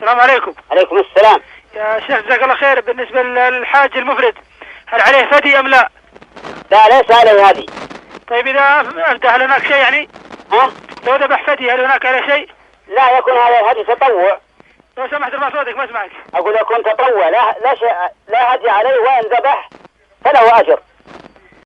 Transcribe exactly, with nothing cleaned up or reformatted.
السلام عليكم. عليكم السلام. يا شيخ جزاك الله خير، بالنسبة للحاج المفرد هل عليه فدي أم لا؟ لا ليس عليه هذه. طيب إذا أهدى هل هناك شيء يعني؟ ها؟ لو ذبح فدي هل هناك عليه شيء؟ لا يكون هذا هدي تطوع. لو سمحت ارفع صوتك ما اسمعك. أقول يكون تطوع، لا لا شيء لا هدي عليه، وإن ذبح فله أجر.